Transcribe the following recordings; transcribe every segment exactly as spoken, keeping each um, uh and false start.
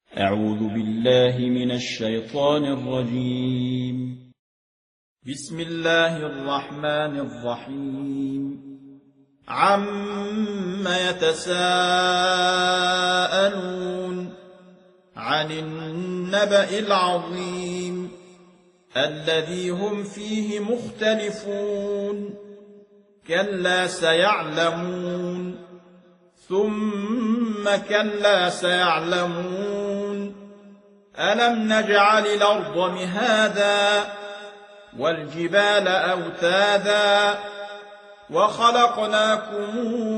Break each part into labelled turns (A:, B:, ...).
A: أعوذ بالله من الشيطان الرجيم. بسم الله الرحمن الرحيم. عم يتساءلون عن النبأ العظيم الذي هم فيه مختلفون كلا سيعلمون ثم كلا سيعلمون ألم نجعل الأرض مهادا والجبال أوتادا وخلقناكم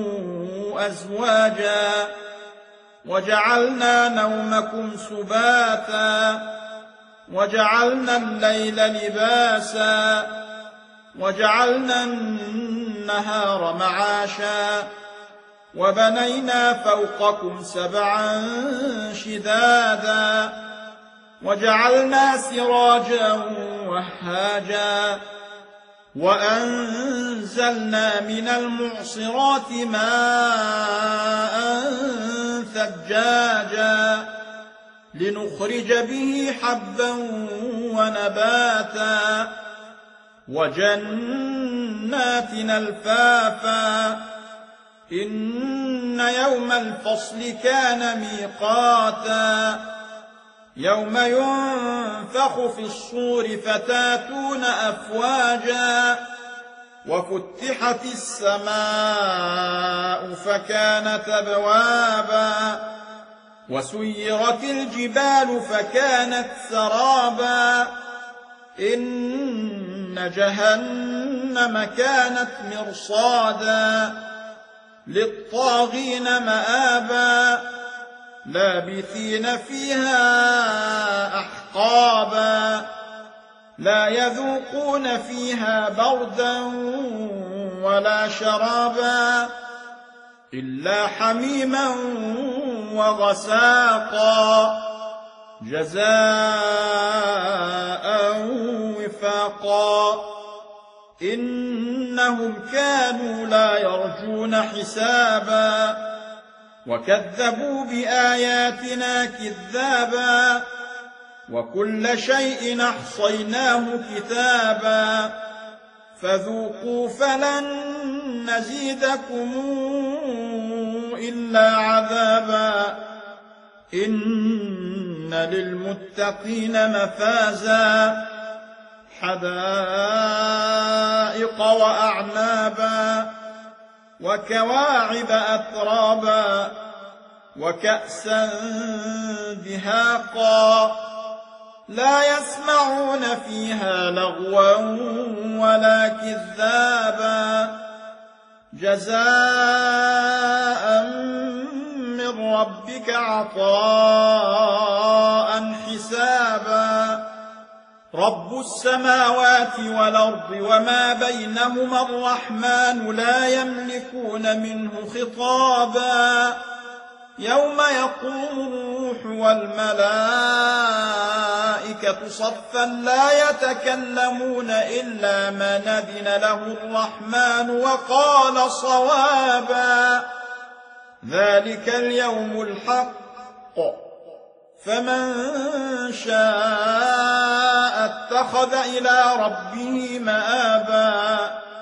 A: أزواجا وجعلنا نومكم سباتا وجعلنا الليل لباسا وجعلنا النهار معاشا وبنينا فوقكم سبعا شدادا وجعلنا سراجا وهاجا وأنزلنا من المعصرات ماء ثجاجا لنخرج به حبا ونباتا وجنات ألفافا إن يوم الفصل كان ميقاتا يوم ينفخ في الصور فتاتون أفواجا وفتحت السماء فكانت أبوابا وسيرت الجبال فكانت سرابا إن جهنم كانت مرصادا للطاغين مآبا لابثين فيها أحقابا لا يذوقون فيها بردا ولا شرابا إلا حميما وغساقا جزاء وفاقا إنهم كانوا لا يرجون حسابا وكذبوا بآياتنا كذابا وكل شيء أحصيناه كتابا فذوقوا فلن نزيدكم إلا عذابا إن للمتقين مفازا حدائق وأعنابا وكواعب أترابا وكأسا دهاقا لا يسمعون فيها لغوا ولا كذابا جزاء من ربك عطاء حسابا رب السماوات والأرض وما بينهما الرحمن لا يملكون منه خطابا يوم يقوم الروح والملائكة صفا لا يتكلمون إلا من أذن له الرحمن وقال صوابا ذلك اليوم الحق فمن شاء اتخذ إلى ربه مآبا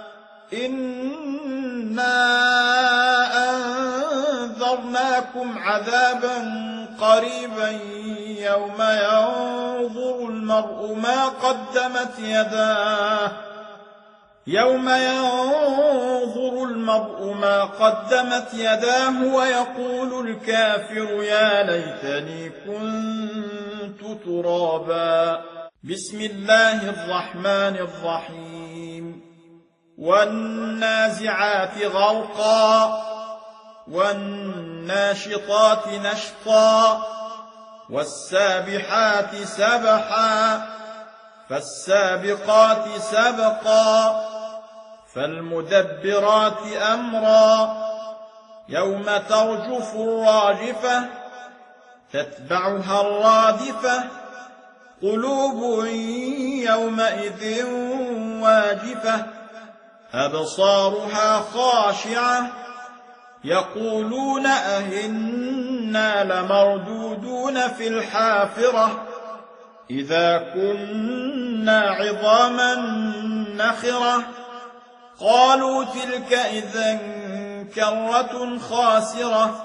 A: إنا أنذرناكم عذابا قريبا يوم ينظر المرء ما قدمت يداه يوم ينظر المرء ما قدمت يداه ويقول الكافر يا ليتني كنت ترابا بسم الله الرحمن الرحيم والنازعات غرقا والناشطات نشطا والسابحات سبحا فالسابقات سبقا فالمدبرات أمرا يوم ترجف الراجفة تتبعها الرادفة قلوب يومئذ واجفة أبصارها خاشعة يقولون أهن إنا لمردودون في الحافرة إذا كنا عظاما نخرة قالوا تلك إذا كرة خاسرة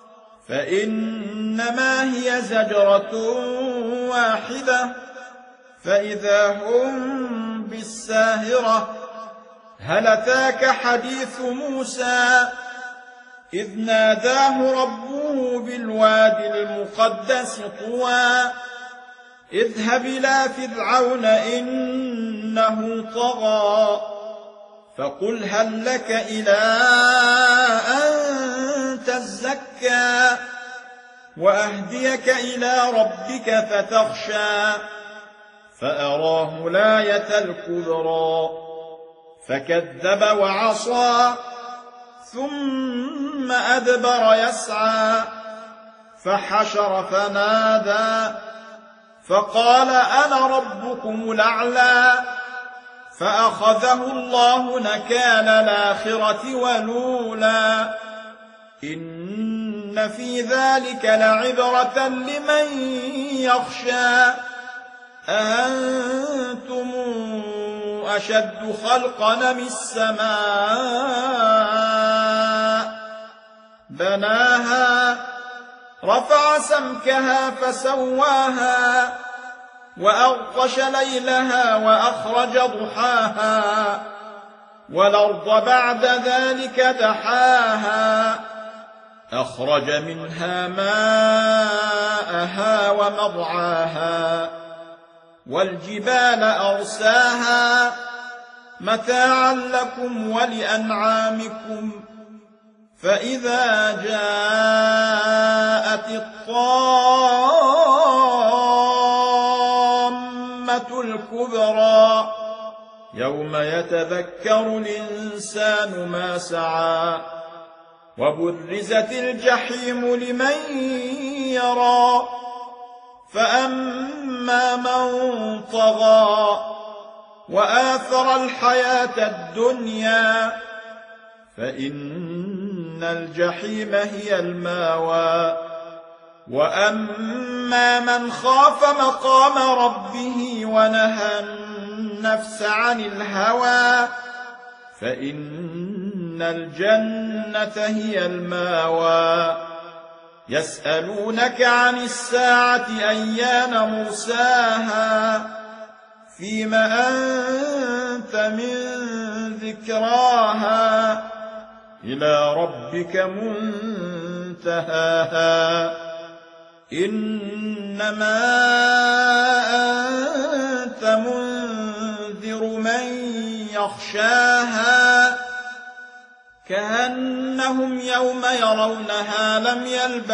A: فإنما هي زجرة واحدة فإذا هم بالساهرة هل أتاك حديث موسى إذ ناداه ربه بالوادي المقدس طوى اذهب إلى فرعون إنه طغى فقل هل لك إلى أن تزكى وأهديك إلى ربك فتخشى فأراه الآية الكبرى فكذب وعصى ثم أدبر يسعى فحشر فنادى فقال أنا ربكم الأعلى فأخذه الله نكال الآخرة والأولى إن في ذلك لعبرة لمن يخشى أأنتم أشد خلقا من السماء بناها رفع سمكها فسواها وأغطش ليلها وأخرج ضحاها والأرض بعد ذلك دحاها أخرج منها ماءها ومرعاها والجبال أرساها متاعا لكم ولأنعامكم فإذا جاءت الطامة الكبرى يوم يتذكر الإنسان ما سعى وبرزت الجحيم لمن يرى فأما من طغى وآثر الحياة الدنيا فإن الجحيم هي الماوى وأما من خاف مقام ربه ونهى النفس عن الهوى فإن الجنة هي الماوى يسألونك عن الساعة أيان مرساها فيم أنت من ذكراها إلى ربك منتهاها إنما أنت منذر من يخشاها كأنهم يوم يرونها لم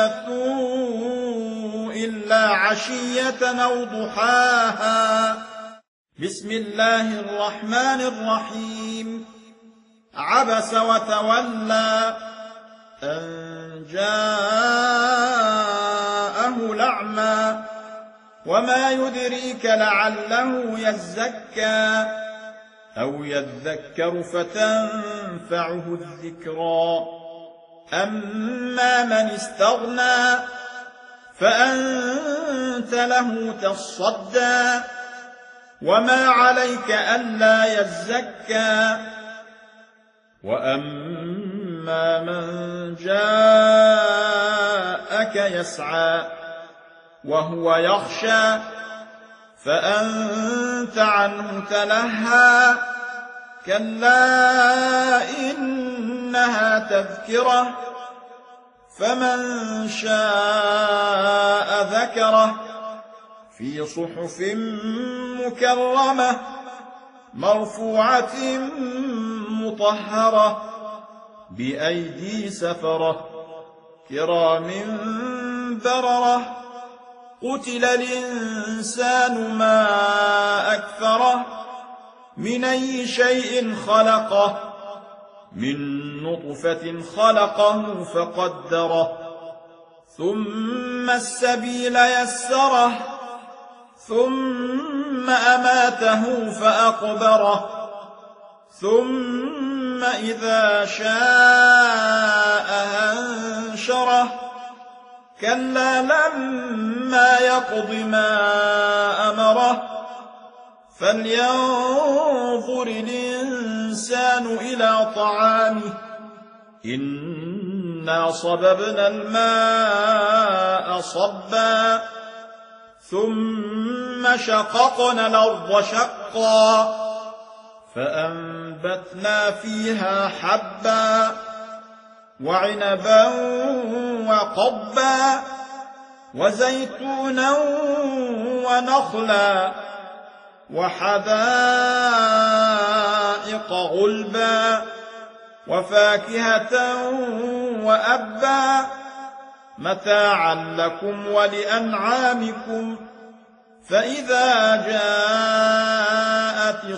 A: يلبثوا إلا عشية أو ضحاها بسم الله الرحمن الرحيم عبس وتولى أن جاءه الأعمى وما يدريك لعله يزكى أو يذكر فتنفعه الذكرى أما من استغنى فأنت له تصدى وما عليك ألا يزكى وأما من جاءك يسعى وهو يخشى فأنت عنه تلهى كلا إنها تذكرة فمن شاء ذكره في صحف مكرمة مرفوعة مطهرة بأيدي سفرة كرام بررة قتل الإنسان ما أكفره من أي شيء خلقه من نطفة خلقه فقدره ثم السبيل يسره ثم أماته فأقبره ثم إذا شاء أنشره كلا لما يقض ما أمره فلينظر الإنسان إلى طعامه إنا صببنا الماء صبا ثم شققنا الأرض شقا فأنبتنا فيها حبا وعنبا وقضبا وزيتونا ونخلا وحدائق غلبا وفاكهة وأبا متاعا لكم ولأنعامكم فإذا جاءت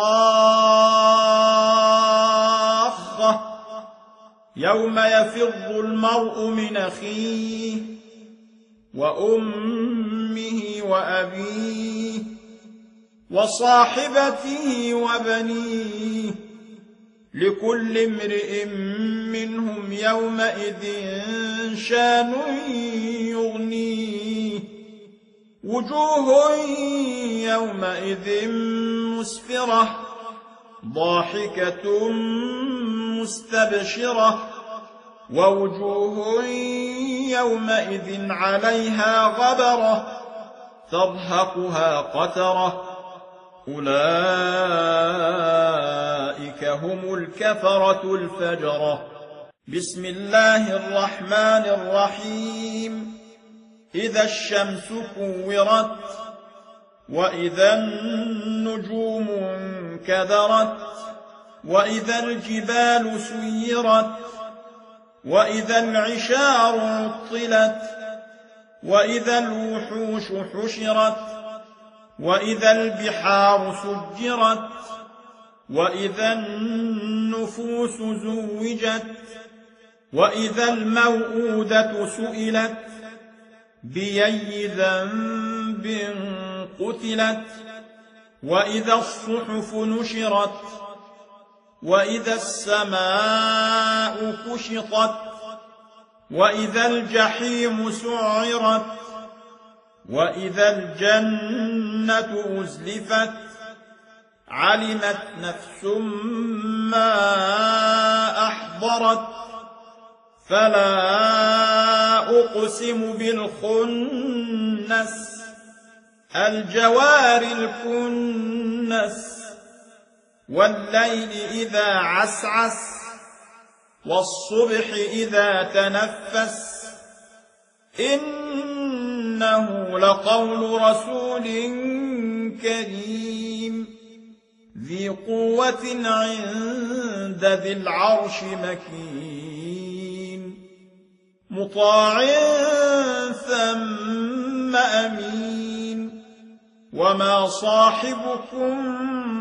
A: الصاخة يوم يفر المرء من أخيه وأمه وأبيه وصاحبته وبنيه لكل امرئ منهم يومئذ شان يغنيه وجوه يومئذ مسفرة ضاحكة مستبشرة ووجوه يومئذ عليها غبرة ترهقها قترة أولئك هم الكفرة الفجرة بسم الله الرحمن الرحيم إذا الشمس كورت وإذا النجوم انكدرت وإذا الجبال سيرت وإذا العشار عطلت وإذا الوحوش حشرت وإذا البحار سجرت وإذا النفوس زوجت وإذا الموءودة سئلت بأي ذنب قتلت وإذا الصحف نشرت وإذا السماء كشطت وإذا الجحيم سعرت وإذا الجنة أزلفت علمت نفس ما أحضرت فلا أقسم بالخنس الجوار الكنس والليل إذا عسعس والصبح إذا تنفس إنه لقول رسول كريم ذي قوة عند ذي العرش مكين مطاع ثم أمين وما صاحبكم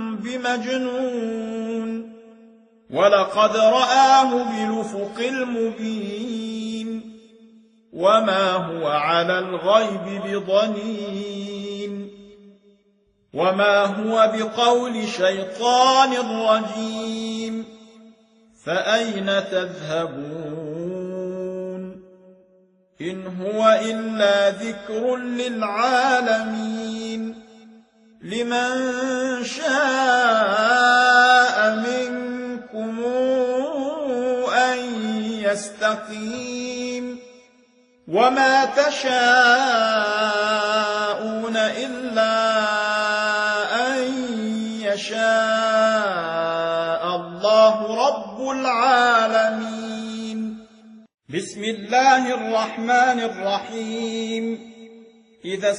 A: بمجنون ولقد رآه بالأفق المبين وما هو على الغيب بضنين وما هو بقول شيطان رجيم فأين تذهبون إن هو إلا ذكر للعالمين لمن شاء منكم أن يستقيم وما تشاءون إلا أن يشاء الله رب العالمين بسم الله الرحمن الرحيم إذا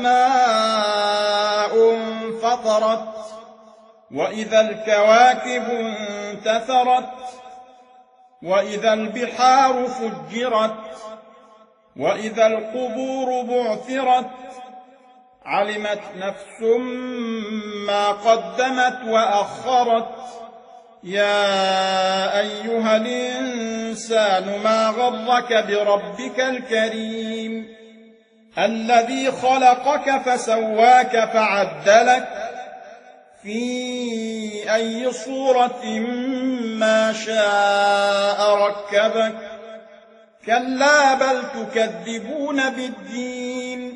A: السماء انفطرت وإذا الكواكب انتثرت وإذا البحار فجرت وإذا القبور بعثرت علمت نفس ما قدمت وأخرت يا أيها الإنسان ما غرك بربك الكريم الذي خلقك فسواك فعدلك في أي صورة ما شاء ركبك كلا بل تكذبون بالدين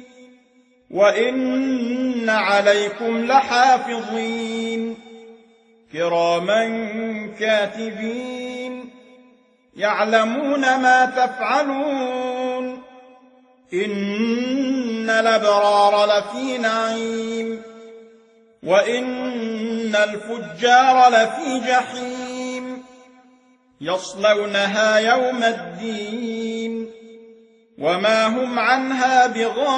A: وإن عليكم لحافظين كراما كاتبين يعلمون ما تفعلون إن الأبرار لفي نعيم وإن الفجار لفي جحيم يصلونها يوم الدين وما هم عنها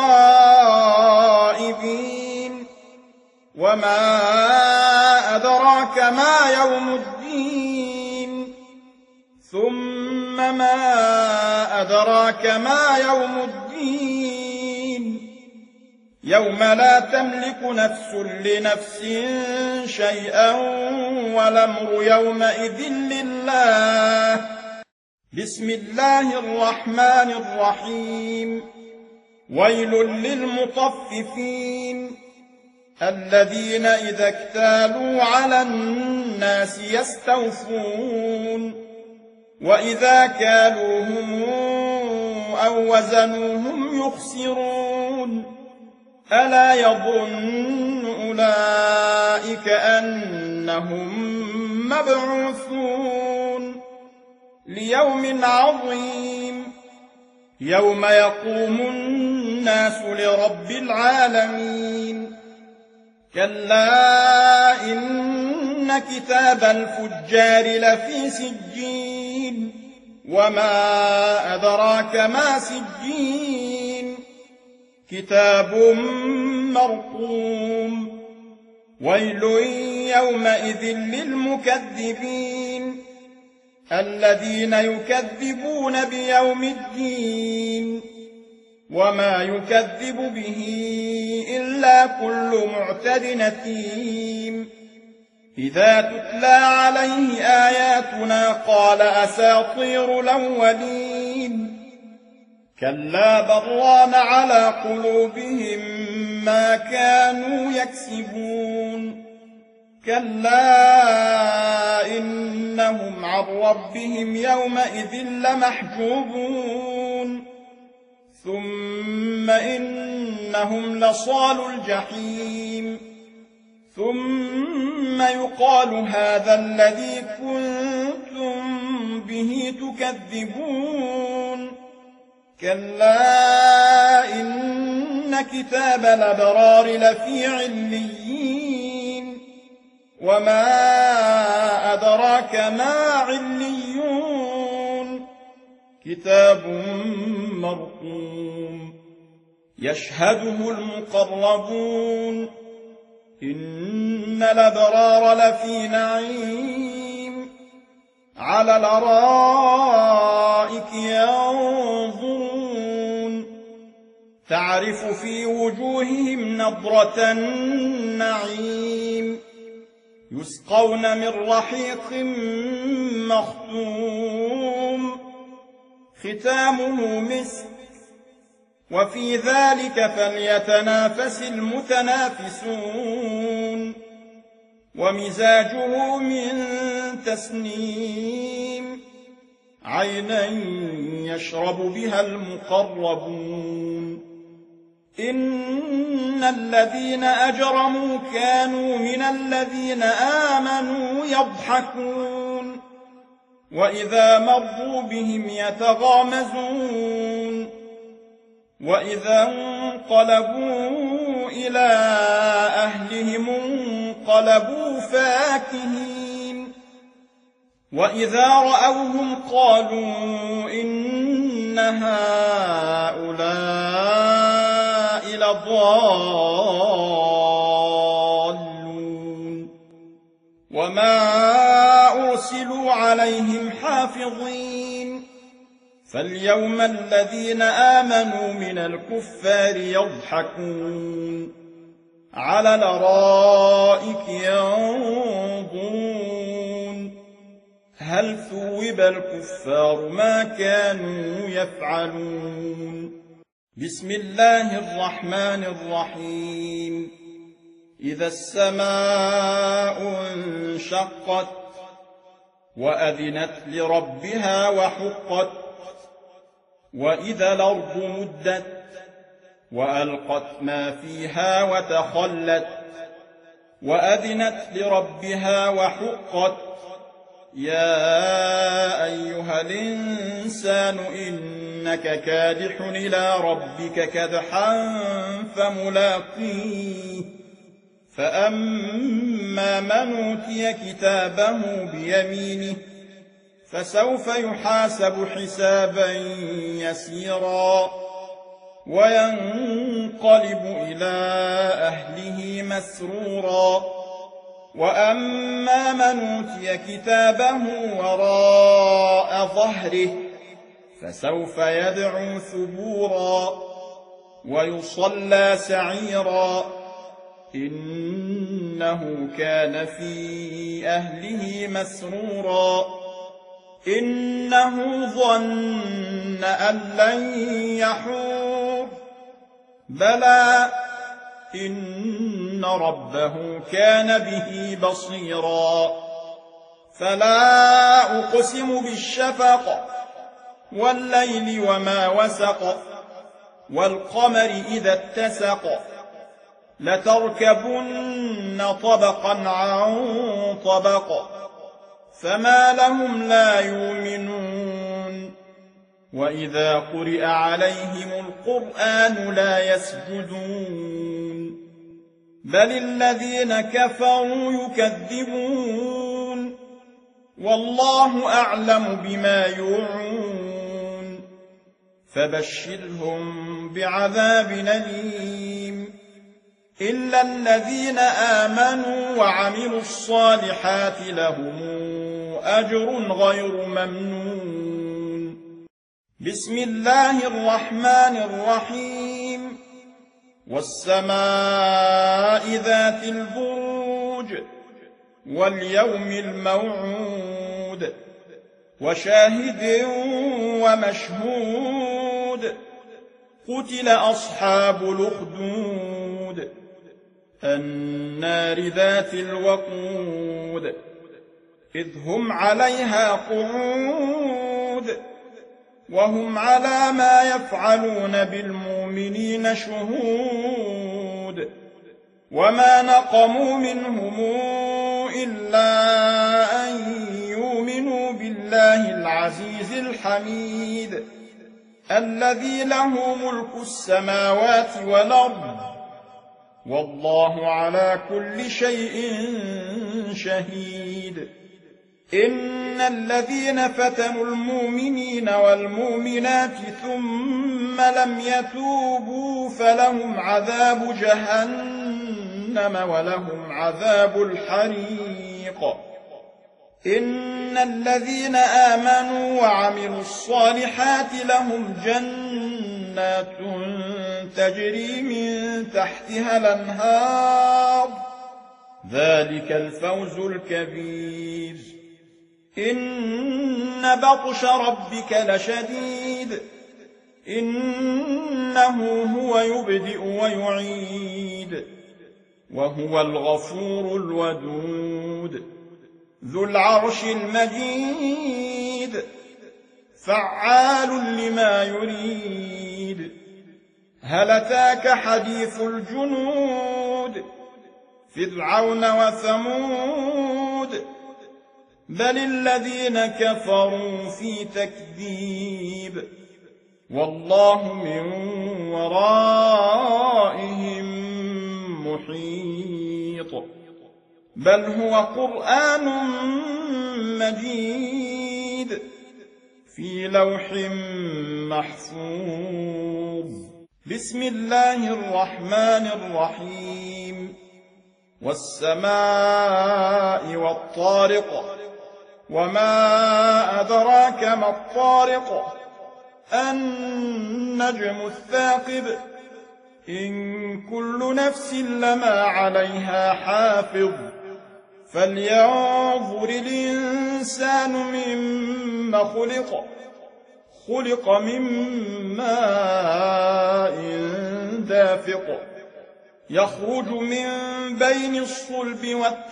A: بغائبين وما أدراك ما يوم الدين ثم ما أدراك ما يوم الدين يوم لا تملك نفس لنفس شيئا والأمر يومئذ لله بسم الله الرحمن الرحيم ويل للمطففين الذين إذا اكتالوا على الناس يستوفون وإذا كالوهم أو وزنوهم يخسرون ألا يظن أولئك أنهم مبعوثون ليوم عظيم يوم يقوم الناس لرب العالمين كلا إن كتاب الفجار لفي سجين وما أدراك ما سجين كتاب مرقوم ويل يومئذ للمكذبين الذين يكذبون بيوم الدين وما يكذب به إلا كل معتد أثيم إذا تتلى عليه آياتنا قال أساطير الأولين كلا بران على قلوبهم ما كانوا يكسبون كلا إنهم عن ربهم يومئذ لمحجوبون ثم إنهم لصالوا الجحيم ثم يقال هذا الذي كنتم به تكذبون كلا إن كتاب الأبرار لفي عليين وما أدراك ما عليون كتاب مرقوم يشهده المقربون إن الأبرار لفي نعيم على الأرائك ينظرون تعرف في وجوههم نضرة النعيم يسقون من رحيق مختوم ختامه مسك وفي ذلك فليتنافس المتنافسون ومزاجه من تسنيم عينا يشرب بها المقربون إن الذين أجرموا كانوا من الذين آمنوا يضحكون وإذا مروا بهم يتغامزون وإذا انقلبوا إلى أهلهم انقلبوا فاكهين وإذا رأوهم قالوا إن هؤلاء لضالون وما أرسلوا عليهم حافظين فاليوم الذين آمنوا من الكفار يضحكون على الأرائك ينظرون هل ثوب الكفار ما كانوا يفعلون بسم الله الرحمن الرحيم إذا السماء انشقت وأذنت لربها وحقت وإذا الأرض مدت وألقت ما فيها وتخلت وأذنت لربها وحقت يا أيها الإنسان إنك كادح إلى ربك كدحا فملاقيه فأما من أوتي كتابه بيمينه فسوف يحاسب حسابا يسيرا وينقلب إلى أهله مسرورا وأما من أوتي كتابه وراء ظهره فسوف يدعو ثبورا ويصلى سعيرا إنه كان في أهله مسرورا إنه ظن أن لن يحور بلى إن ربه كان به بصيرا فلا أقسم بالشفق والليل وما وسق والقمر إذا اتسق لتركبن طبقا عن طبق فما لهم لا يؤمنون وإذا قرئ عليهم القرآن لا يسجدون بل الذين كفروا يكذبون والله أعلم بما يوعون فبشرهم بعذاب أليم إلا الذين آمنوا وعملوا الصالحات لهم أجر غير ممنون بسم الله الرحمن الرحيم والسماء ذات البروج واليوم الموعود وشاهد ومشهود قتل أصحاب الأخدود النار ذات الوقود إذ هم عليها قعود وهم على ما يفعلون بالمؤمنين شهود وما نقموا منهم إلا أن يؤمنوا بالله العزيز الحميد الذي له ملك السماوات والأرض والله على كل شيء شهيد إن الذين فتنوا المؤمنين والمؤمنات ثم لم يتوبوا فلهم عذاب جهنم ولهم عذاب الحريق إن الذين آمنوا وعملوا الصالحات لهم جنات تجري من تحتها الأنهار ذلك الفوز الكبير إن بطش ربك لشديد إنه هو يبدئ ويعيد وهو الغفور الودود ذو العرش المجيد فعال لما يريد هل أتاك حديث الجنود فرعون وثمود بل الذين كفروا في تكذيب والله من ورائهم محيط بل هو قرآن مجيد في لوح محفوظ بسم الله الرحمن الرحيم والسماء والطارق وما أدراك ما الطارق النجم الثاقب إن كل نفس لما عليها حافظ فلينظر الإنسان مما خلق خلق من ماء دافق يخرج من بين الصلب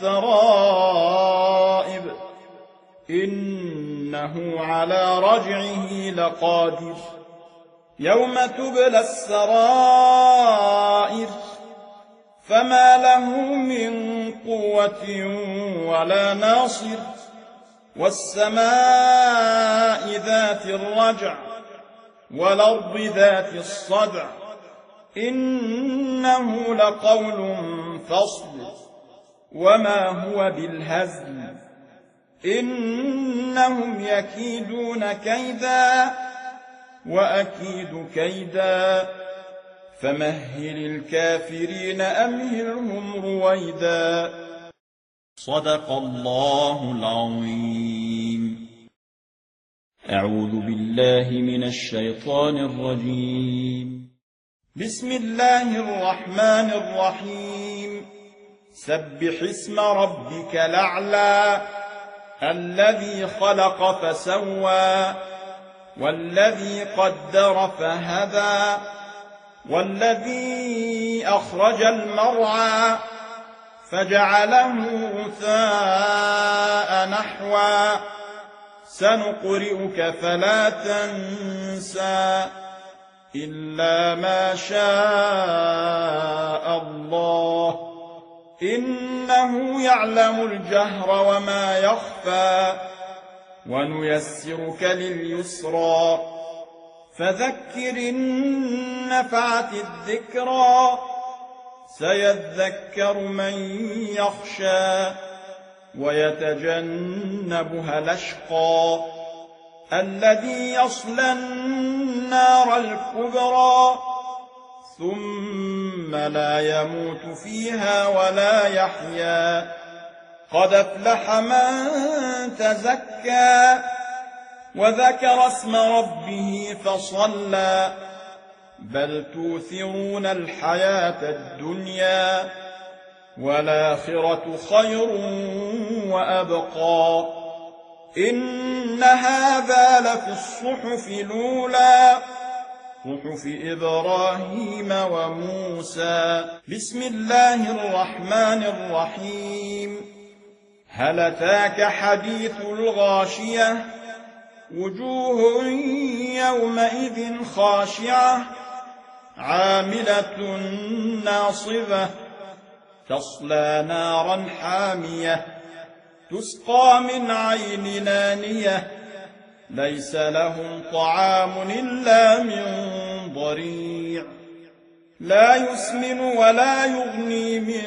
A: والترائب إنه على رجعه لقادر يوم تبلى السرائر فما له من قوة ولا ناصر والسماء ذات الرجع والأرض ذات الصدع إنه لقول فصل وما هو بالهزل إنهم يكيدون كيدا وأكيد كيدا فمهل الكافرين أمهلهم رويدا. صدق الله العظيم. أعوذ بالله من الشيطان الرجيم. بسم الله الرحمن الرحيم. سبح اسم ربك الأعلى الذي خلق فسوى والذي قدر فهدى والذي أخرج المرعى فجعله غثاء نحوا سنقرئك فلا تنسى إلا ما شاء الله إنه يعلم الجهر وما يخفى ونيسرك لليسرى فذكر إن نفعت الذكرى سيذكر من يخشى ويتجنبها الأشقى الذي يصلى النار الكبرى ثم لا يموت فيها ولا يحيا قد أفلح من تزكى وذكر اسم ربه فصلى بل توثرون الحياة الدنيا والآخرة خير وأبقى إن هذا لفي الصحف الأولى صحف إبراهيم وموسى. بسم الله الرحمن الرحيم. هل أتاك حديث الغاشية وجوه يومئذ خاشعة عاملة ناصبة تصلى نارا حامية تسقى من عين نانية ليس لهم طعام إلا من ضريع لا يسمن ولا يغني من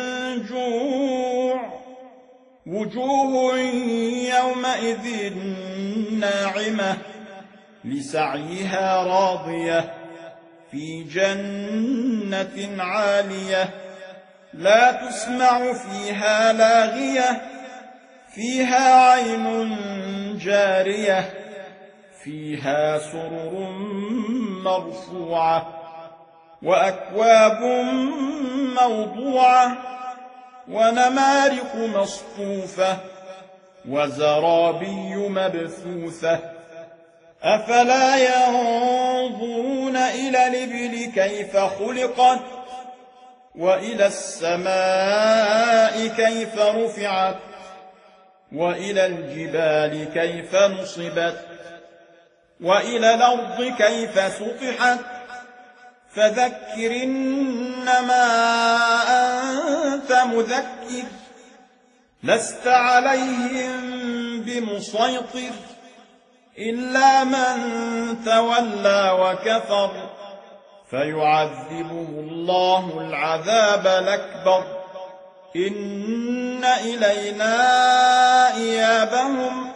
A: جوع وجوه يومئذ ناعمة لسعيها راضية في جنة عالية لا تسمع فيها لاغية فيها عين جارية فيها سرر مرفوعة وأكواب موضوعة ونمارق مصفوفة وزرابي مبثوثة أفلا ينظرون إلى الإبل كيف خلقت وإلى السماء كيف رفعت وإلى الجبال كيف نصبت وإلى الأرض كيف سطحت فذكر إنما أنت مذكر لست عليهم بمسيطر إلا من تولى وكفر فيعذبه الله العذاب الأكبر إن إلينا إيابهم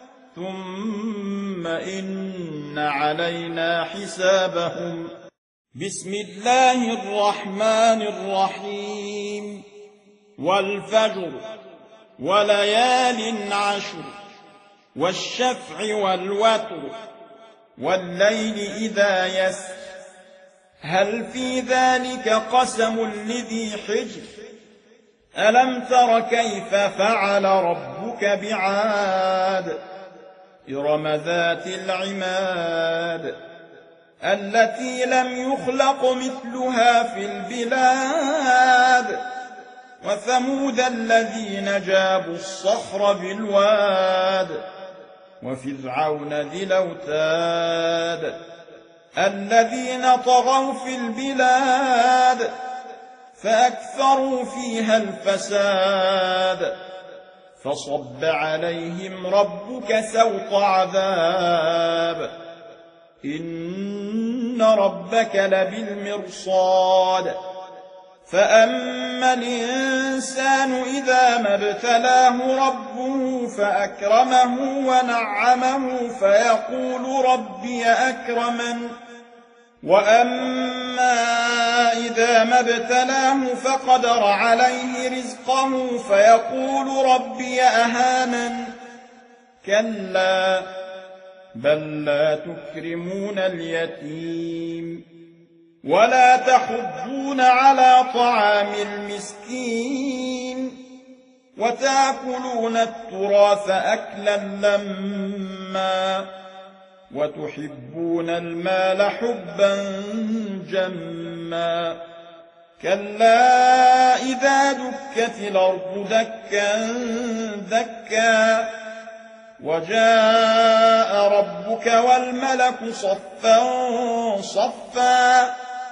A: ثم إن علينا حسابهم. بسم الله الرحمن الرحيم. والفجر وليال عشر والشفع والوتر والليل إذا يسر هل في ذلك قسم لذي حجر ألم تر كيف فعل ربك بعاد إرم ذات العماد التي لم يخلق مثلها في البلاد وثمود الذين جابوا الصخر بالواد وفرعون ذي الأوتاد الذين طغوا في البلاد فأكثروا فيها الفساد فصب عليهم ربك سوط عذاب إن ربك لبالمرصاد فأما الإنسان إذا ما ابتلاه ربه فأكرمه ونعمه فيقول ربي أكرمن وأما إذا ما ابتلاه فقدر عليه رزقه فيقول ربي أهانن كلا بل لا تكرمون اليتيم ولا تحضون على طعام المسكين وتأكلون التراث أكلا لما وتحبون المال حبا جما كلا إذا دكت الأرض دكا دكا وجاء ربك والملك صفا صفا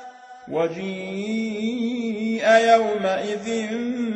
A: وجيء يومئذ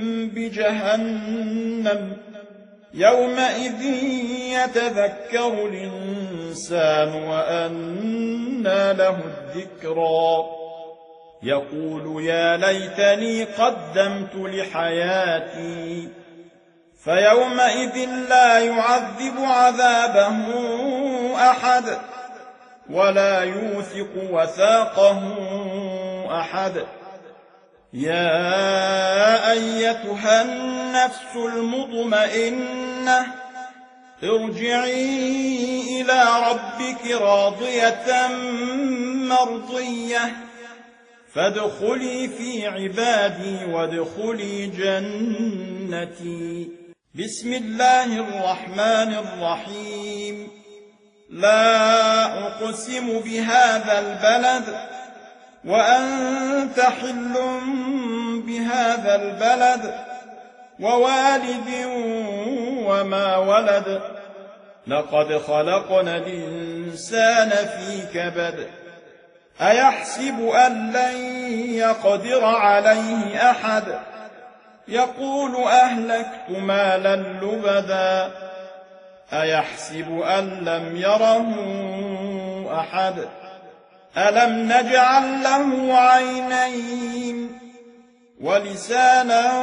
A: بجهنم يومئذ يتذكر الإنسان وأنى له الذكرى يقول يا ليتني قدمت لحياتي فيومئذ لا يعذب عذابه أحد ولا يوثق وثاقه أحد يا أيتها النفس المطمئنة ارجعي إلى ربك راضية مرضية فادخلي في عبادي وادخلي جنتي بسم الله الرحمن الرحيم لا أقسم بهذا البلد وأنت حل بهذا البلد ووالد وما ولد لقد خلقنا الإنسان في كبد أيحسب أن لن يقدر عليه أحد يقول أهلكت مالا لبدا أيحسب أن لم يره أحد ألم نجعل له عينين ولسانا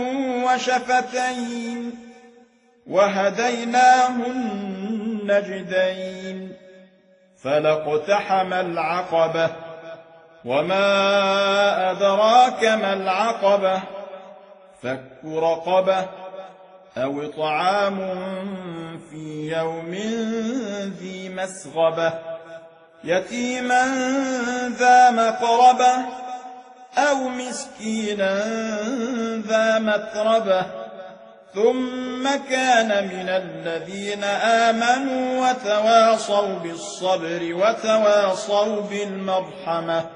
A: وشفتين وهديناه النجدين فلاقتحم العقبة وما أدراك ما العقبة فك رقبة أو إطعام في يوم ذي مسغبة يتيما ذا مقربة أو مسكينا ذا متربة ثم كان من الذين آمنوا وتواصوا بالصبر وتواصوا بالمرحمة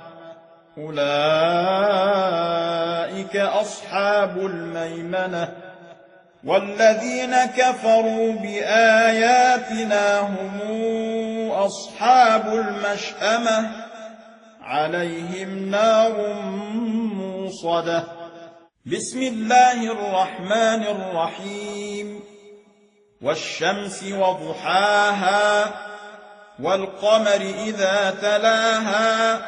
A: أولئك أصحاب الميمنة والذين كفروا بآياتنا هم أصحاب المشأمة عليهم نار موصدة بسم الله الرحمن الرحيم والشمس وضحاها والقمر إذا تلاها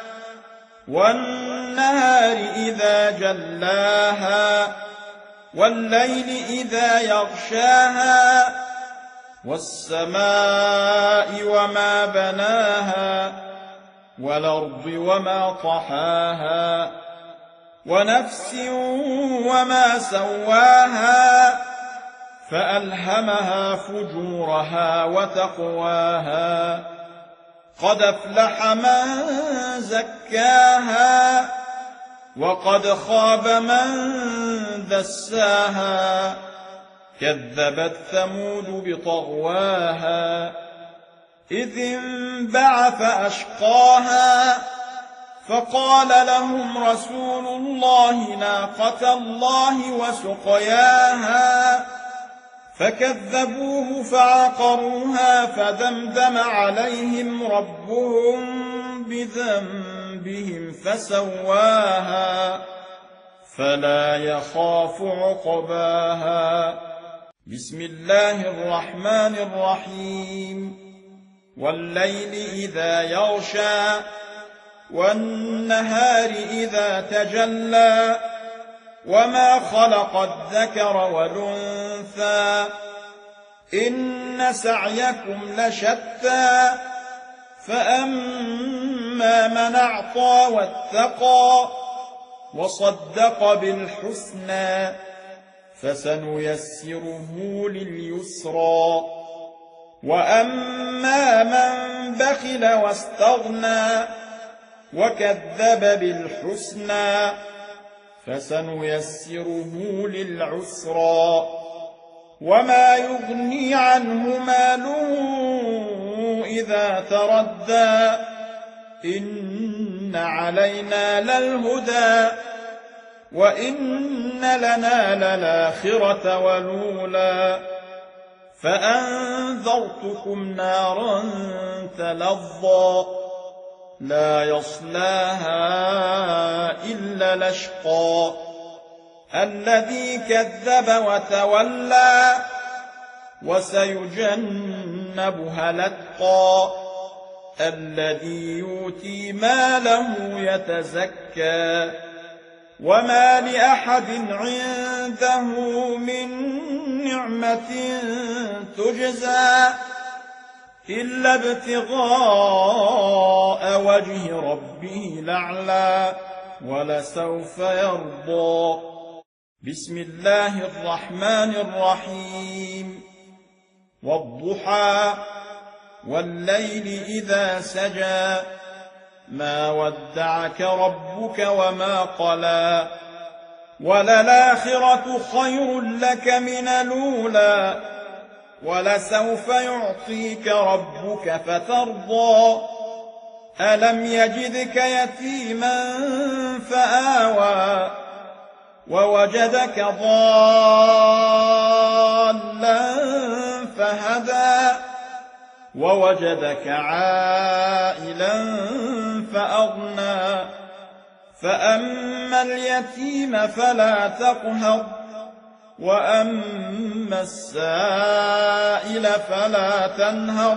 A: والنهار إذا جلاها والليل إذا يغشاها والسماء وما بناها والأرض وما طحاها ونفس وما سواها فألهمها فجورها وتقواها قد أفلح من زكاها وقد خاب من دساها كذبت ثمود بطغواها إذ انبعث أشقاها فقال لهم رسول الله ناقة الله وسقياها فكذبوه فعقروها فدمدم عليهم ربهم بذنبهم فسواها فلا يخاف عقباها. بسم الله الرحمن الرحيم. والليل إذا يغشى والنهار إذا تجلى وما خلق الذكر والأنثى إن سعيكم لشتى فأما من أعطى واتقى وصدق بالحسنى فسنيسره لليسرى وأما من بخل واستغنى وكذب بالحسنى فسنيسره للعسرى وما يغني عنه ماله إذا تردى إن علينا للهدى وإن لنا للآخرة والأولى فأنذرتكم نارا تلظى لا يصلاها إلا الأشقى الذي كذب وتولى وسيجنبها الأتقى الذي يؤتي ماله يتزكى وما لأحد عنده من نعمة تجزى إلا ابتغاء وجه ربه الأعلى ولسوف يرضى. بسم الله الرحمن الرحيم. والضحى والليل إذا سجى ما ودعك ربك وما قلى وللآخرة خير لك من الأولى ولسوف يعطيك ربك فترضى ألم يجدك يتيما فآوى ووجدك ضالا فهدى ووجدك عائلا فأغنى فأما اليتيم فلا تقهر وأما السائل فلا تنهر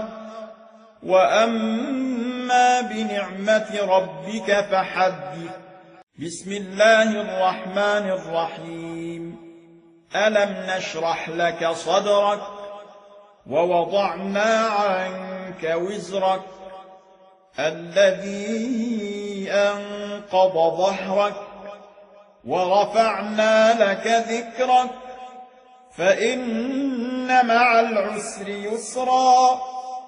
A: وأما بنعمة ربك فحدث. بسم الله الرحمن الرحيم. ألم نشرح لك صدرك ووضعنا عنك وزرك الذي أنقض ظهرك ورفعنا لك ذكرك فإن مع العسر يسرا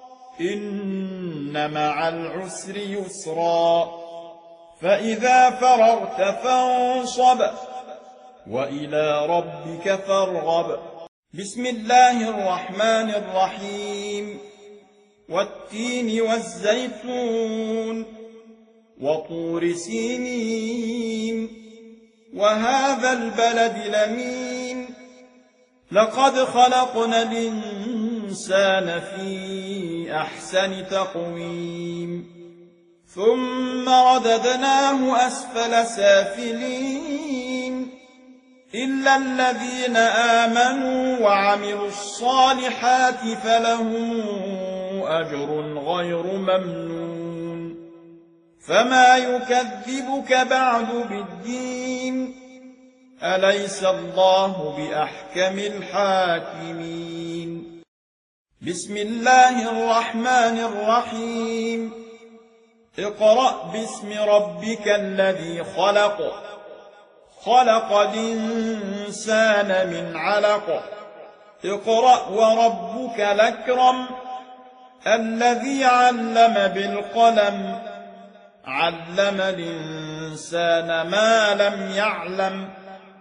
A: إن مع العسر يسرا فإذا فرغت فانصب وإلى ربك فارغب. بسم الله الرحمن الرحيم. والتين والزيتون وطور سينين وهذا البلد الأمين لقد خلقنا الإنسان في أحسن تقويم ثم رددناه أسفل سافلين إلا الذين آمنوا وعملوا الصالحات فلهم أجر غير ممنون فما يكذبك بعد بالدين أليس الله بأحكم الحاكمين. بسم الله الرحمن الرحيم. اقرأ باسم ربك الذي خلق خلق الإنسان من علق اقرأ وربك الأكرم الذي علم بالقلم علم الإنسان ما لم يعلم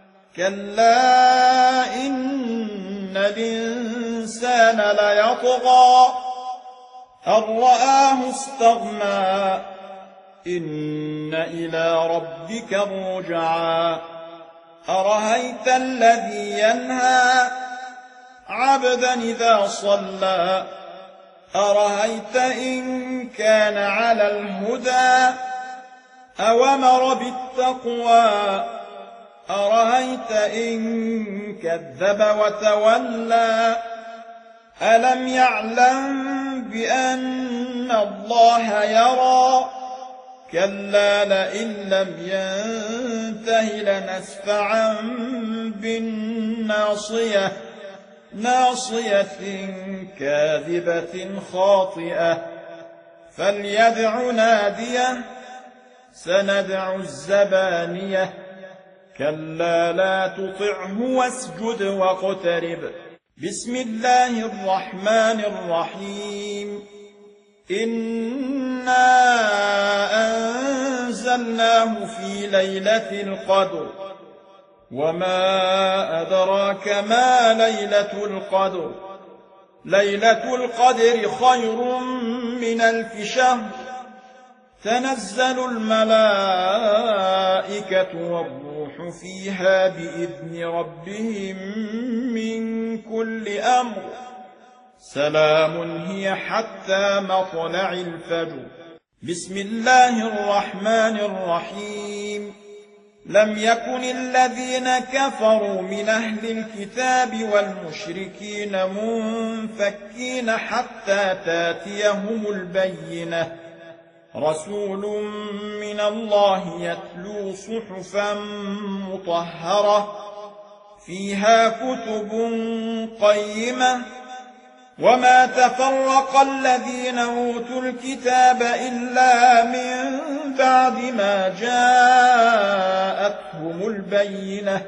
A: كلا إن الإنسان ليطغى أن رآه استغنى إن إلى ربك الرجعى أرهيت الذي ينهى عبدا إذا صلى أرأيت إن كان على الهدى أو أمر بالتقوى أرأيت إن كذب وتولى ألم يعلم بأن الله يرى كلا لئن لم ينته لنسفعا بالناصية ناصية كاذبة خاطئة فليدع ناديه سندع الزبانية كلا لا تطعه واسجد واقترب بسم الله الرحمن الرحيم إنا أنزلناه في ليلة القدر وما أدراك ما ليلة القدر ليلة القدر خير من ألف شهر تنزل الملائكة والروح فيها بإذن ربهم من كل أمر سلام هي حتى مطلع الفجر بسم الله الرحمن الرحيم لم يكن الذين كفروا من أهل الكتاب والمشركين منفكين حتى تاتيهم البينة رسول من الله يتلو صحفا مطهرة فيها كتب قيمة وما تفرق الذين أوتوا الكتاب إلا من بعد ما جاءتهم البينة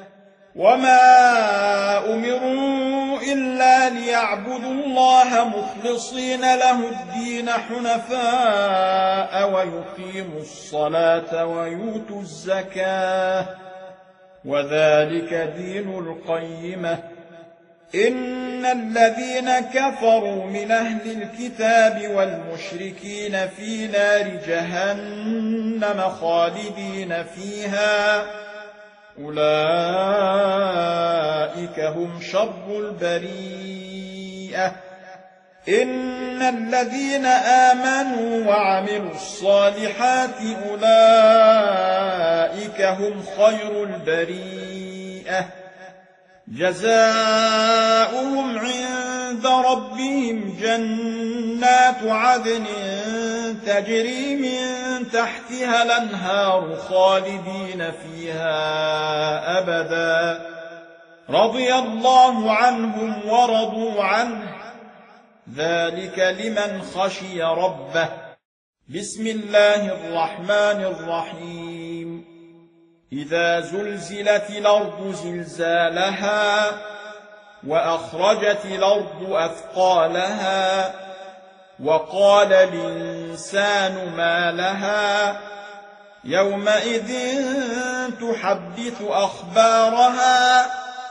A: وما أمروا إلا ليعبدوا الله مخلصين له الدين حنفاء ويقيموا الصلاة ويؤتوا الزكاة وذلك دين القيمة إن الذين كفروا من أهل الكتاب والمشركين في نار جهنم خالدين فيها أولئك هم شر البريئة إن الذين آمنوا وعملوا الصالحات أولئك هم خير البريئة جزاؤهم عند ربهم جنات عدن تجري من تحتها الأنهار خالدين فيها أبدا رضي الله عنهم ورضوا عنه ذلك لمن خشي ربه بسم الله الرحمن الرحيم إذا زلزلت الأرض زلزالها وأخرجت الأرض أثقالها وقال الإنسان ما لها يومئذ تحدث أخبارها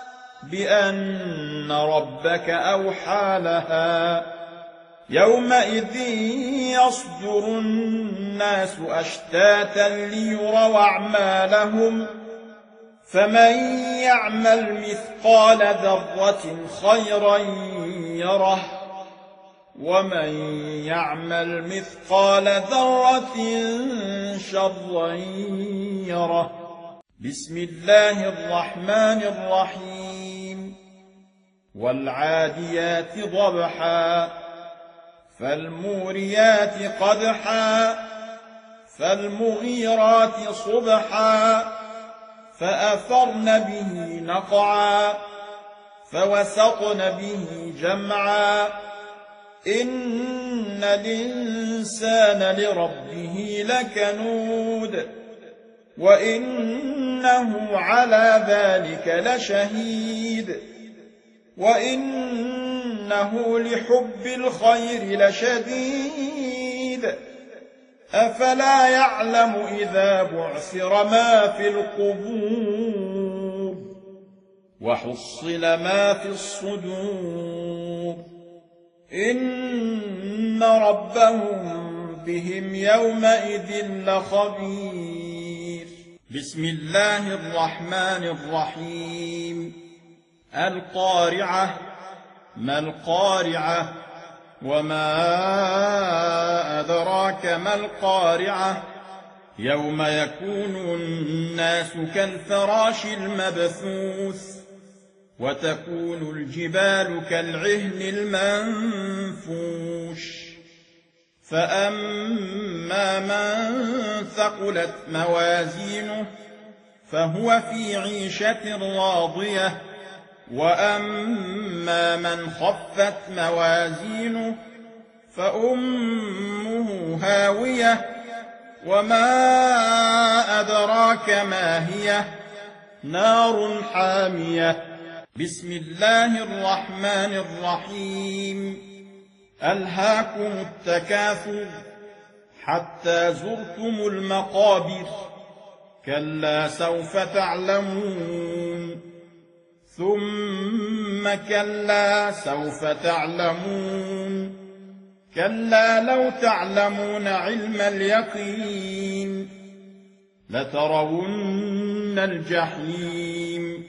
A: بأن ربك أوحى لها يومئذ يصدر الناس أشتاتا ليروا أعمالهم فمن يعمل مثقال ذرة خيرا يره ومن يعمل مثقال ذرة شرا يره بسم الله الرحمن الرحيم والعاديات ضبحا فالموريات قدحا فالمغيرات صبحا فأثرن به نقعا فوسطن به جمعا إن الإنسان لربه لكنود وإنه على ذلك لشهيد وإنه لحب الخير لشديد أفلا يعلم إذا بعثر ما في القبور وحصل ما في الصدور إن ربهم بهم يومئذ لخبير بسم الله الرحمن الرحيم القارعة ما القارعة وما أدراك ما القارعة يوم يكون الناس كالفراش المبثوث وتكون الجبال كالعهن المنفوش فأما من ثقلت موازينه فهو في عيشة راضية وأما من خفت موازينه فأمه هاوية وما أدراك ما هي نار حامية بسم الله الرحمن الرحيم ألهاكم التكاثر حتى زرتم المقابر كلا سوف تعلمون ثم كلا سوف تعلمون كلا لو تعلمون علم اليقين لترون الجحيم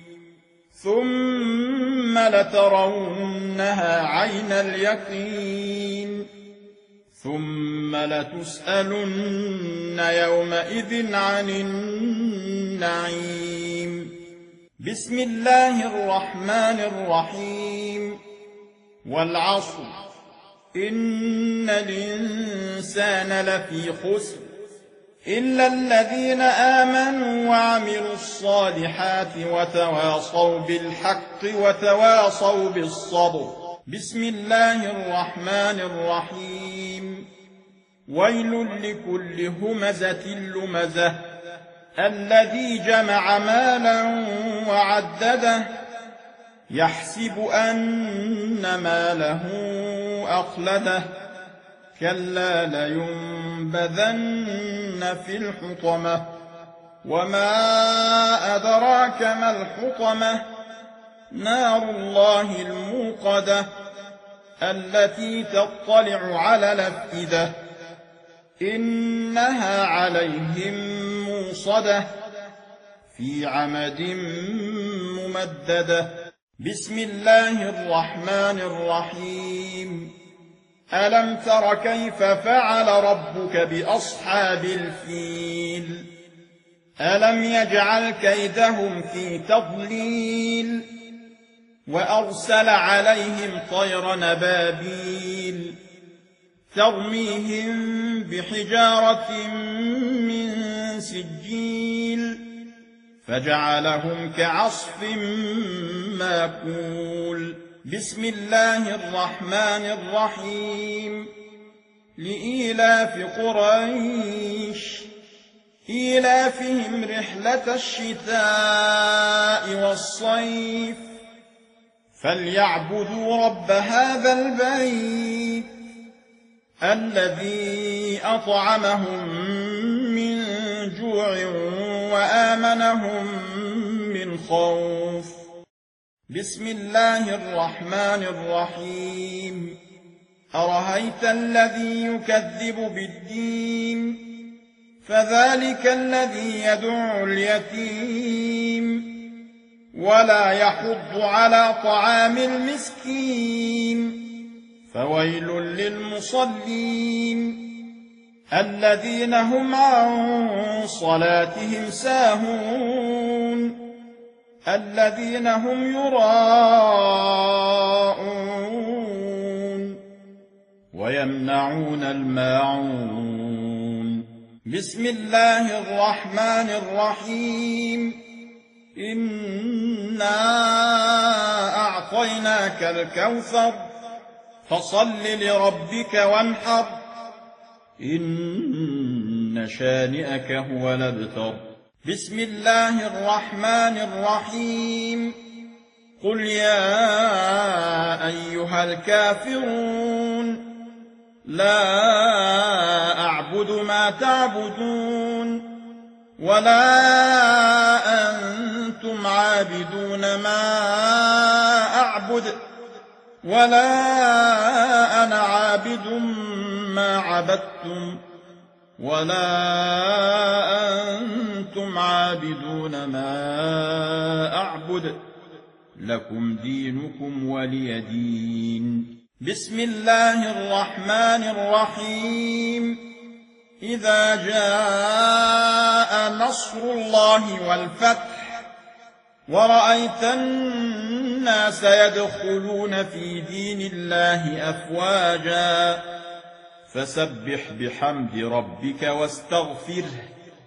A: ثم لترونها عين اليقين ثم لتسألن يومئذ عن النعيم بسم الله الرحمن الرحيم والعصر إن الإنسان لفي خسر إلا الذين آمنوا وعملوا الصالحات وتواصوا بالحق وتواصوا بالصبر بسم الله الرحمن الرحيم ويل لكل همزة لمزة الذي جمع مالا وعدده يحسب أن ماله أخلده كلا لينبذن في الحطمة وما أدراك ما الحطمة نار الله الموقدة التي تطلع على الأفئدة إنها عليهم موصدة في عمد ممددة بسم الله الرحمن الرحيم ألم تر كيف فعل ربك بأصحاب الفيل ألم يجعل كيدهم في تضليل وأرسل عليهم طير نبابيل ترميهم بحجارة من سجيل فجعلهم كعصف ماكول بسم الله الرحمن الرحيم لإيلاف قريش إيلافهم رحلة الشتاء والصيف فليعبدوا رب هذا البيت الذي أطعمهم من جوع وآمنهم من خوف بسم الله الرحمن الرحيم أرهيت الذي يكذب بالدين فذلك الذي يدعو اليتيم ولا يحض على طعام المسكين فويل للمصلين الذين هم عن صلاتهم ساهون الذين هم يراءون ويمنعون الماعون بسم الله الرحمن الرحيم إنا أعطيناك الكوثر فصل لربك وانحر إن شانئك هو الأبتر بسم الله الرحمن الرحيم قل يا أيها الكافرون لا أعبد ما تعبدون ولا أنتم عابدون ما أعبد ولا أنا عابد ما عبدتم ولا أنتم عابدون ما أعبد لكم دينكم ولي دين بسم الله الرحمن الرحيم إذا جاء نصر الله والفتح ورأيت الناس يدخلون في دين الله أفواجا فسبح بحمد ربك واستغفره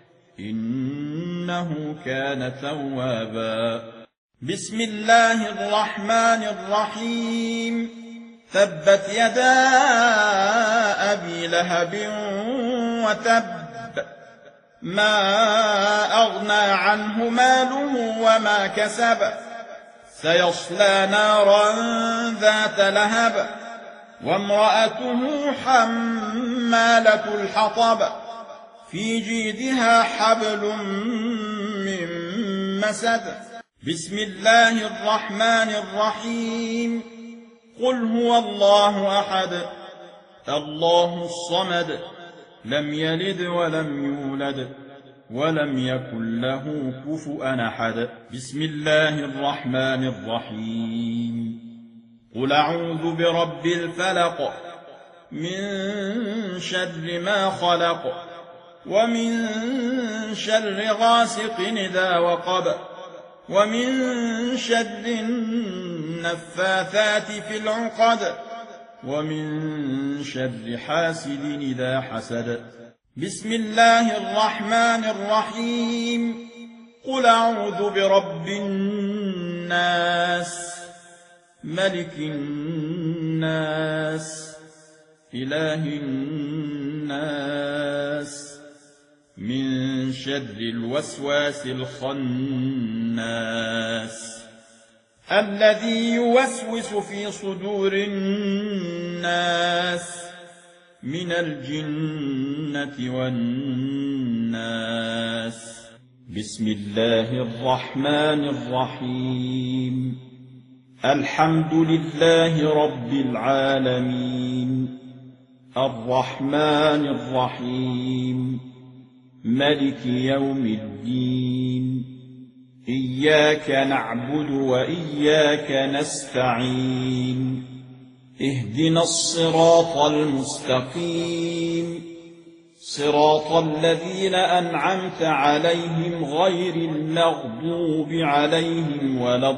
A: إنه كان توابا. بسم الله الرحمن الرحيم تبت يدا أبي لهب وتب ما أغنى عنه ماله وما كسب سيصلى نارا ذات لهب وامرأته حمالة الحطب في جيدها حبل من مسد. بسم الله الرحمن الرحيم قل هو الله أحد الله الصمد لم يلد ولم يولد ولم يكن له كفؤا أحد. بسم الله الرحمن الرحيم قل أعوذ برب الفلق من شر ما خلق ومن شر غاسق إذا وقب ومن شر النفاثات في العقد ومن شر حاسد إذا حسد. بسم الله الرحمن الرحيم قل أعوذ برب الناس ملك الناس إله الناس من شر الوسواس الخناس الذي يوسوس في صدور الناس من الجنة والناس. بسم الله الرحمن الرحيم الحمد لله رب العالمين الرحمن الرحيم ملك يوم الدين إياك نعبد وإياك نستعين اهدنا الصراط المستقيم صراط الذين أنعمت عليهم غير المغضوب عليهم ولا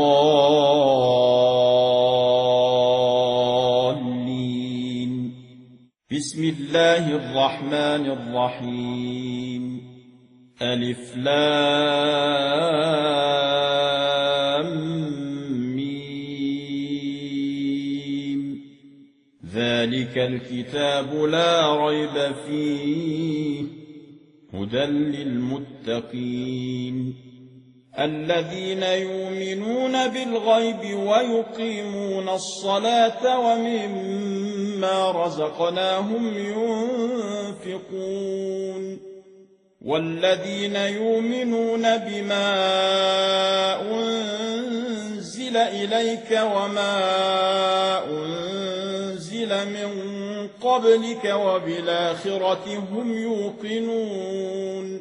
A: الضالين. بسم الله الرحمن الرحيم ألف لام ميم ذلك الكتاب لا ريب فيه هدى للمتقين الذين يؤمنون بالغيب ويقيمون الصلاة ومما رزقناهم ينفقون والذين يؤمنون بما أنزل إليك وما أنزل من قبلك وبالآخرة هم يوقنون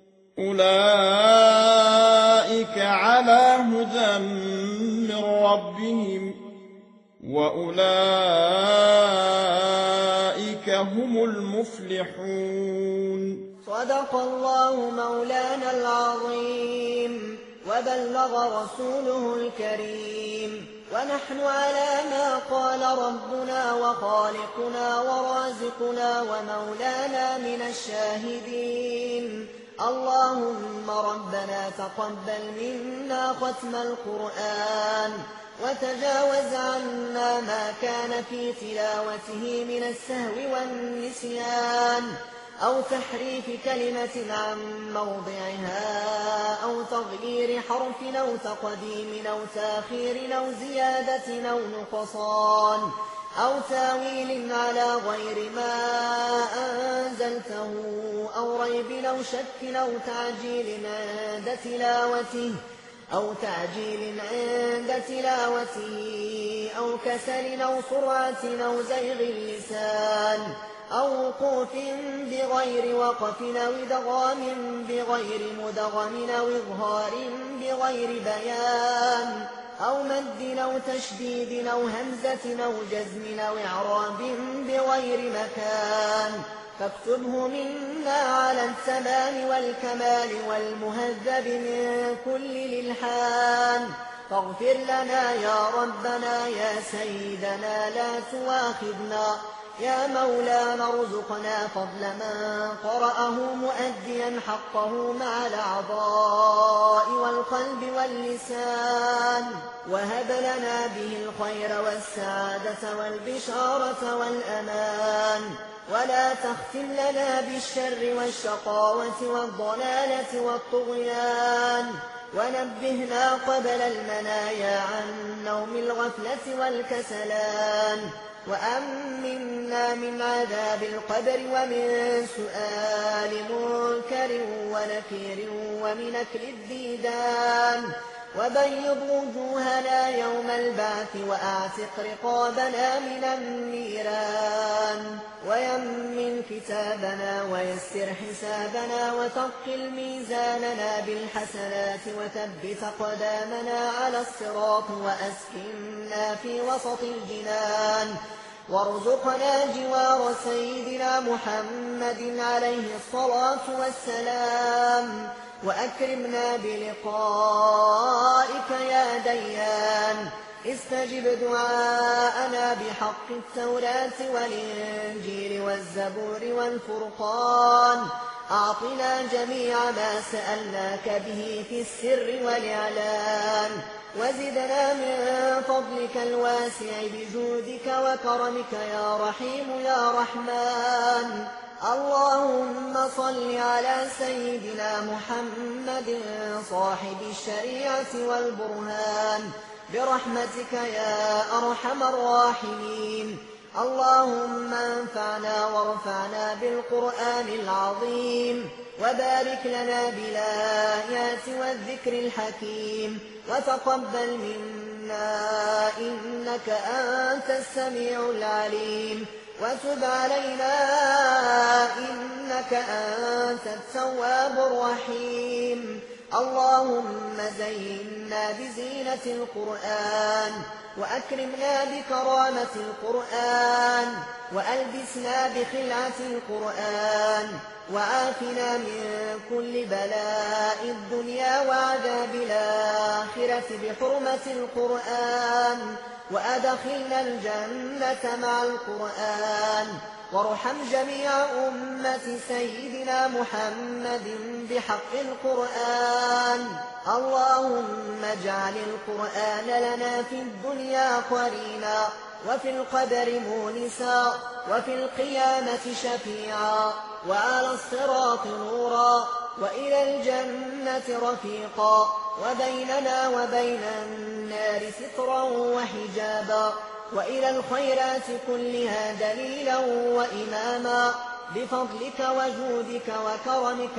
A: أولئك على هدى من ربهم وأولئك هم المفلحون.
B: صدق الله مولانا العظيم وبلغ رسوله الكريم ونحن على ما قال ربنا وخالقنا ورازقنا ومولانا من الشاهدين. اللهم ربنا تقبل منا ختم القرآن وتجاوز عنا ما كان في تلاوته من السهو والنسيان أو تحريف كلمة عن موضعها أو تغيير حرف أو تقديم أو تاخير أو زيادة أو نقصان أو تاويل على غير ما أنزلته أو ريب أو شك أو تعجيل عند تلاوته أو تعجيل عند تلاوته أو كسل أو سرعة أو زيغ اللسان أو وقوف بغير وقف أو إدغام بغير مدغم أو إظهار بغير بيان أو مد أو تشديد أو همزة أو جزم أو إعراب بغير مكان فاكتبه منا على التمام والكمال والمهذب من كل الإلحان فاغفر لنا يا ربنا يا سيدنا لا تواخذنا يا مولانا ارزقنا فضل من قرأه مؤديا حقه مع الأعضاء والقلب واللسان وهب لنا به الخير والسعادة والبشارة والأمان ولا تختم لنا بالشر والشقاوة والضلالة والطغيان ونبهنا قبل المنايا عن نوم الغفلة والكسلان وأمنا من عذاب القبر ومن سؤال منكر ونكير ومن أكل الديدان وبيض وجوهنا يوم البعث وأعتق رقابنا من النيران ويمن كتابنا ويسر حسابنا وثقل ميزاننا بالحسنات وثبت قدامنا على الصراط وأسكننا في وسط الجنان وارزقنا جوار سيدنا محمد عليه الصلاة والسلام وأكرمنا بلقائك يا ديان استجب دعاءنا بحق التوراة والإنجيل والزبور والفرقان أعطنا جميع ما سألناك به في السر والإعلان وزدنا من فضلك الواسع بجودك وكرمك يا رحيم يا رحمن اللهم صل على سيدنا محمد صاحب الشريعة والبرهان برحمتك يا أرحم الراحمين اللهم انفعنا وارفعنا بالقرآن العظيم وبارك لنا بالآيات والذكر الحكيم وتقبل منا إنك أنت السميع العليم وتب علينا إنك أنت التواب الرحيم اللهم زينا بزينة القرآن وأكرمنا بكرامة القرآن وألبسنا بخلعة القرآن وعافنا من كل بلاء الدنيا وعذاب الآخرة بحرمة القرآن وأدخلنا الجنة مع القرآن وارحم جميع أمة سيدنا محمد بحق القرآن اللهم اجعل القرآن لنا في الدنيا قرينا وفي القبر مونسا وفي القيامة شفيعا وعلى الصراط نورا وإلى الجنة رفيقا وبيننا وبين النار سترا وحجابا وإلى الخيرات كلها دليلا وإماما بفضلك وجودك وكرمك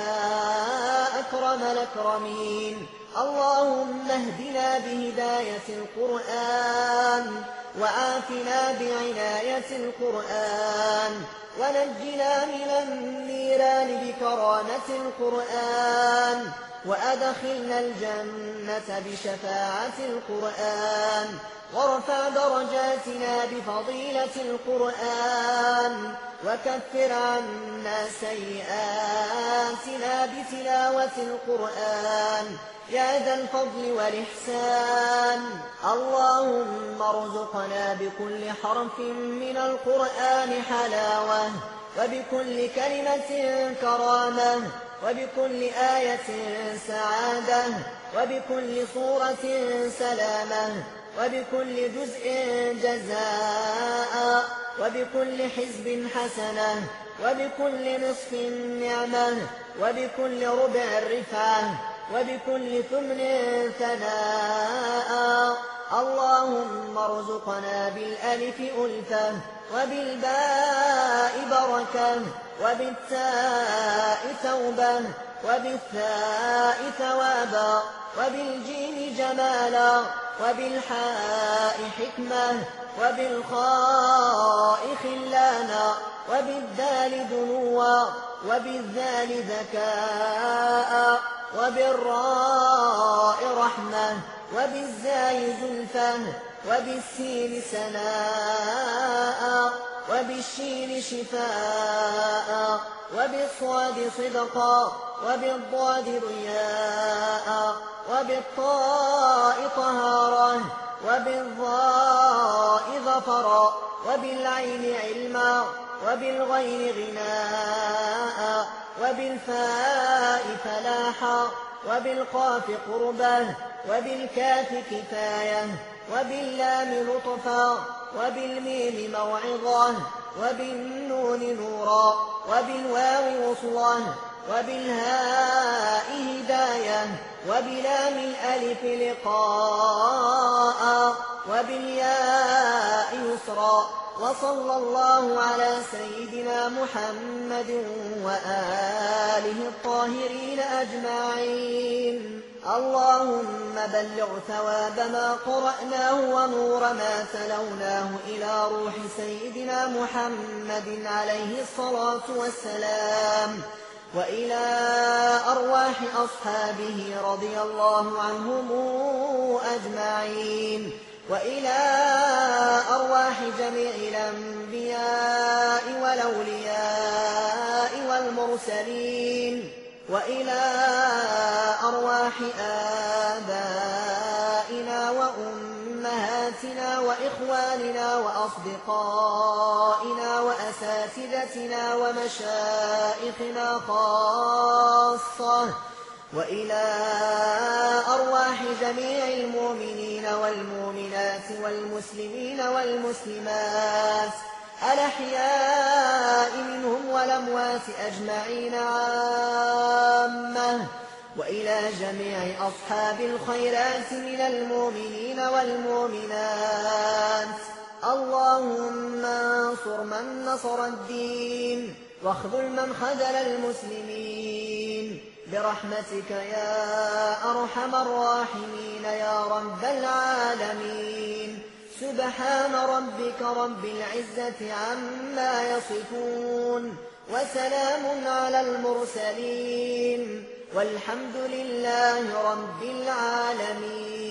B: يا أكرم الأكرمين اللهم اهدنا بهداية القرآن وعافنا بعناية القرآن ونجنا من النيران بكرامة القرآن وأدخلنا الجنة بشفاعة القرآن وارفع درجاتنا بفضيلة القرآن وكفر عنا سيئاتنا بتلاوة القرآن يا ذا الفضل والإحسان اللهم ارزقنا بكل حرف من القرآن حلاوة وبكل كلمة كرامة وبكل آية سعادة وبكل صورة سلامة وبكل جزء جزاء وبكل حزب حسنة وبكل نصف نعمة وبكل ربع رفعة وبكل ثمن ثناء اللهم ارزقنا بالألف ألفة وبالباء بركة وبالتاء توبة وبالثاء ثوابا وبالجيم جمالا وبالحاء حكمة وبالخاء خلانا وبالدال دنوا وبالذال ذكاء وبالراء رحمة قربة وبالزاي زلفة وبالسين سناء وبالشين شفاء وبالصاد صدقا وبالضاد ضياء وبالطاء طهارا وبالظاء ظفرا وبالعين علما وبالغين غناء وبالفاء فلاحا وبالقاف قربة وبالكاف كفاية وباللام لطفا وبالميم موعظة وبالنون نورا وبالواو وصلا وبالهاء هداية وبلام الألف لقاء وبالياء يسرا. وصلى الله على سيدنا محمد وآله الطاهرين أجمعين. اللهم بلغ ثواب ما قرأناه ونور ما تلوناه إلى روح سيدنا محمد عليه الصلاة والسلام، وإلى أرواح أصحابه رضي الله عنهم أجمعين، وإلى أرواح جميع الأنبياء والأولياء والمرسلين، وإلى أرواح آبائنا وأمهاتنا وإخواننا وأصدقائنا وأساتذتنا ومشائخنا خاصة، وإلى أرواح جميع المؤمنين والمؤمنات والمسلمين والمسلمات الأحياء منهم والأموات أجمعين عامة، وإلى جميع أصحاب الخيرات من المؤمنين والمؤمنات. اللهم انصر من نصر الدين واخذل من خذل المسلمين برحمتك يا أرحم الراحمين يا رب العالمين. سبحان ربك رب العزة عما يصفون، وسلام على المرسلين، والحمد لله رب العالمين.